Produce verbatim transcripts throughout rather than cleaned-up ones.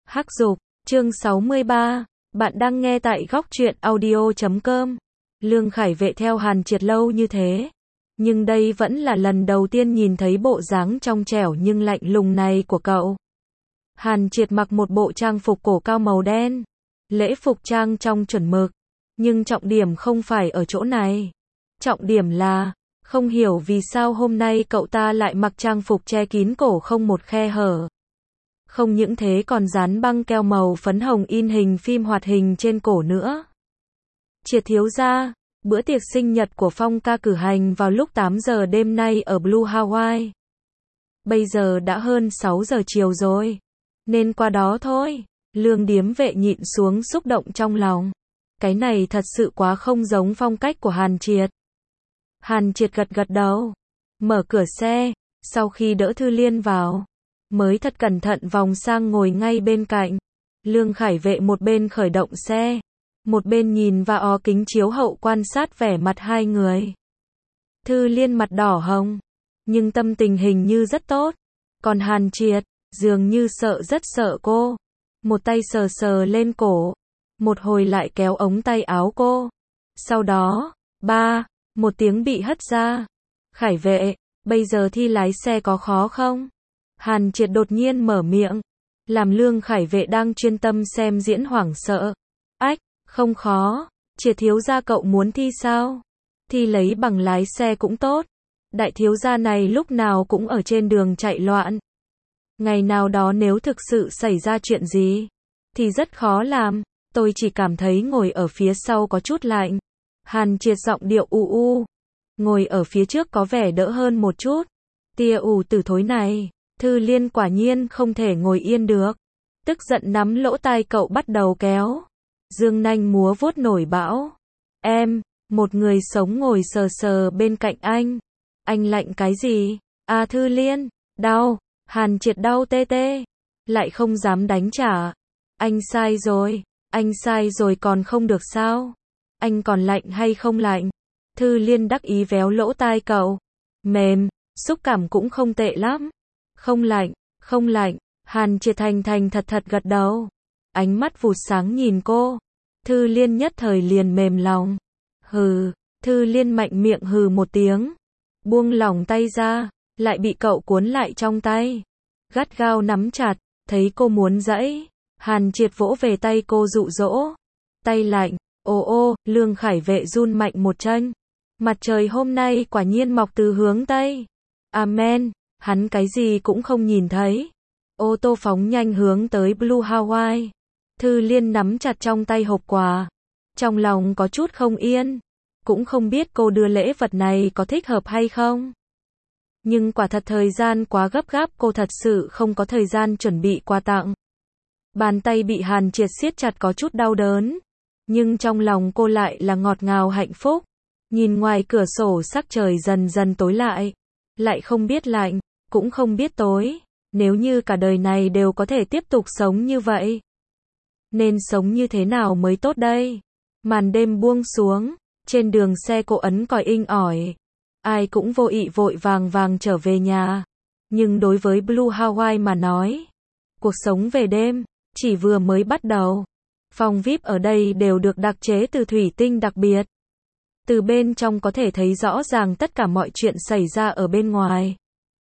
Hắc Dục, chương sáu mươi ba. Bạn đang nghe tại góc truyện audio chấm com. Lương Khải Vệ theo Hàn Triệt lâu như thế, nhưng đây vẫn là lần đầu tiên nhìn thấy bộ dáng trong trẻo nhưng lạnh lùng này của cậu. Hàn Triệt mặc một bộ trang phục cổ cao màu đen, lễ phục trang trong chuẩn mực, nhưng trọng điểm không phải ở chỗ này. Trọng điểm là, không hiểu vì sao hôm nay cậu ta lại mặc trang phục che kín cổ không một khe hở. Không những thế còn dán băng keo màu phấn hồng in hình phim hoạt hình trên cổ nữa. Triệt thiếu gia, bữa tiệc sinh nhật của Phong ca cử hành vào lúc tám giờ đêm nay ở Blue Hawaii. Bây giờ đã hơn sáu giờ chiều rồi, nên qua đó thôi. Lương Điếm Vệ nhịn xuống xúc động trong lòng. Cái này thật sự quá không giống phong cách của Hàn Triệt. Hàn Triệt gật gật đầu, mở cửa xe, sau khi đỡ Thư Liên vào, mới thật cẩn thận vòng sang ngồi ngay bên cạnh. Lương Khải Vệ một bên khởi động xe, một bên nhìn vào kính chiếu hậu quan sát vẻ mặt hai người. Thư Liên mặt đỏ hồng, nhưng tâm tình hình như rất tốt. Còn Hàn Triệt, dường như sợ rất sợ cô. Một tay sờ sờ lên cổ, một hồi lại kéo ống tay áo cô. Sau đó, ba, một tiếng bị hất ra. Khải Vệ, bây giờ thi lái xe có khó không? Hàn Triệt đột nhiên mở miệng, làm Lương Khải Vệ đang chuyên tâm xem diễn hoảng sợ. Ách, không khó, Triệt thiếu gia cậu muốn thi sao? Thi lấy bằng lái xe cũng tốt. Đại thiếu gia này lúc nào cũng ở trên đường chạy loạn. Ngày nào đó nếu thực sự xảy ra chuyện gì, thì rất khó làm. Tôi chỉ cảm thấy ngồi ở phía sau có chút lạnh. Hàn Triệt giọng điệu u u. Ngồi ở phía trước có vẻ đỡ hơn một chút. Tia ù tử thối này. Thư Liên quả nhiên không thể ngồi yên được. Tức giận nắm lỗ tai cậu bắt đầu kéo. Dương nanh múa vuốt nổi bão. Em, một người sống ngồi sờ sờ bên cạnh anh. Anh lạnh cái gì? À Thư Liên, đau. Hàn Triệt đau tê tê. Lại không dám đánh trả. Anh sai rồi. Anh sai rồi còn không được sao? Anh còn lạnh hay không lạnh? Thư Liên đắc ý véo lỗ tai cậu. Mềm, xúc cảm cũng không tệ lắm. Không lạnh, không lạnh. Hàn Triệt thành thành thật thật gật đầu. Ánh mắt vụt sáng nhìn cô. Thư Liên nhất thời liền mềm lòng. Hừ, Thư Liên mạnh miệng hừ một tiếng. Buông lỏng tay ra, lại bị cậu cuốn lại trong tay. Gắt gao nắm chặt, thấy cô muốn giãy. Hàn Triệt vỗ về tay cô dụ dỗ. Tay lạnh, ô ô, Lương Khải Vệ run mạnh một chân. Mặt trời hôm nay quả nhiên mọc từ hướng Tây. Amen, hắn cái gì cũng không nhìn thấy. Ô tô phóng nhanh hướng tới Blue Hawaii. Thư Liên nắm chặt trong tay hộp quà. Trong lòng có chút không yên. Cũng không biết cô đưa lễ vật này có thích hợp hay không. Nhưng quả thật thời gian quá gấp gáp, cô thật sự không có thời gian chuẩn bị quà tặng. Bàn tay bị Hàn Triệt siết chặt có chút đau đớn. Nhưng trong lòng cô lại là ngọt ngào hạnh phúc. Nhìn ngoài cửa sổ sắc trời dần dần tối lại. Lại không biết lạnh, cũng không biết tối. Nếu như cả đời này đều có thể tiếp tục sống như vậy, nên sống như thế nào mới tốt đây? Màn đêm buông xuống. Trên đường xe cô ấn còi inh ỏi. Ai cũng vô ị vội vàng vàng trở về nhà. Nhưng đối với Blue Hawaii mà nói, cuộc sống về đêm chỉ vừa mới bắt đầu. Phòng vi ai pi ở đây đều được đặc chế từ thủy tinh đặc biệt. Từ bên trong có thể thấy rõ ràng tất cả mọi chuyện xảy ra ở bên ngoài.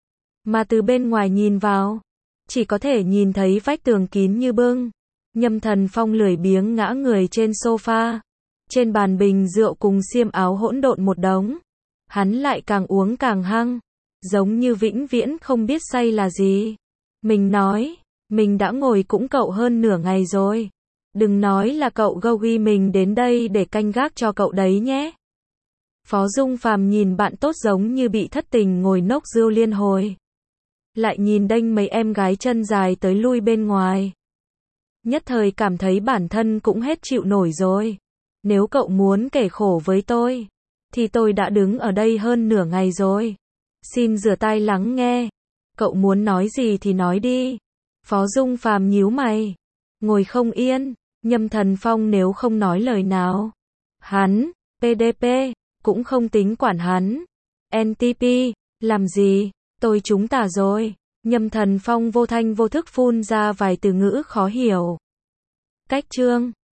Mà từ bên ngoài nhìn vào, chỉ có thể nhìn thấy vách tường kín như bưng. Nhâm Thần Phong lười biếng ngã người trên sofa. Trên bàn bình rượu cùng xiêm áo hỗn độn một đống. Hắn lại càng uống càng hăng, giống như vĩnh viễn không biết say là gì. Mình nói, mình đã ngồi cũng cậu hơn nửa ngày rồi. Đừng nói là cậu Gogi mình đến đây để canh gác cho cậu đấy nhé. Phó Dung Phàm nhìn bạn tốt giống như bị thất tình ngồi nốc rượu liên hồi. Lại nhìn đênh mấy em gái chân dài tới lui bên ngoài. Nhất thời cảm thấy bản thân cũng hết chịu nổi rồi. Nếu cậu muốn kể khổ với tôi, thì tôi đã đứng ở đây hơn nửa ngày rồi. Xin rửa tai lắng nghe. Cậu muốn nói gì thì nói đi. Phó Dung Phàm nhíu mày. Ngồi không yên. Nhâm Thần Phong nếu không nói lời nào, hắn, pê đê pê, cũng không tính quản hắn. en tê pê, làm gì? Tôi chúng ta rồi. Nhâm Thần Phong vô thanh vô thức phun ra vài từ ngữ khó hiểu. Cách chương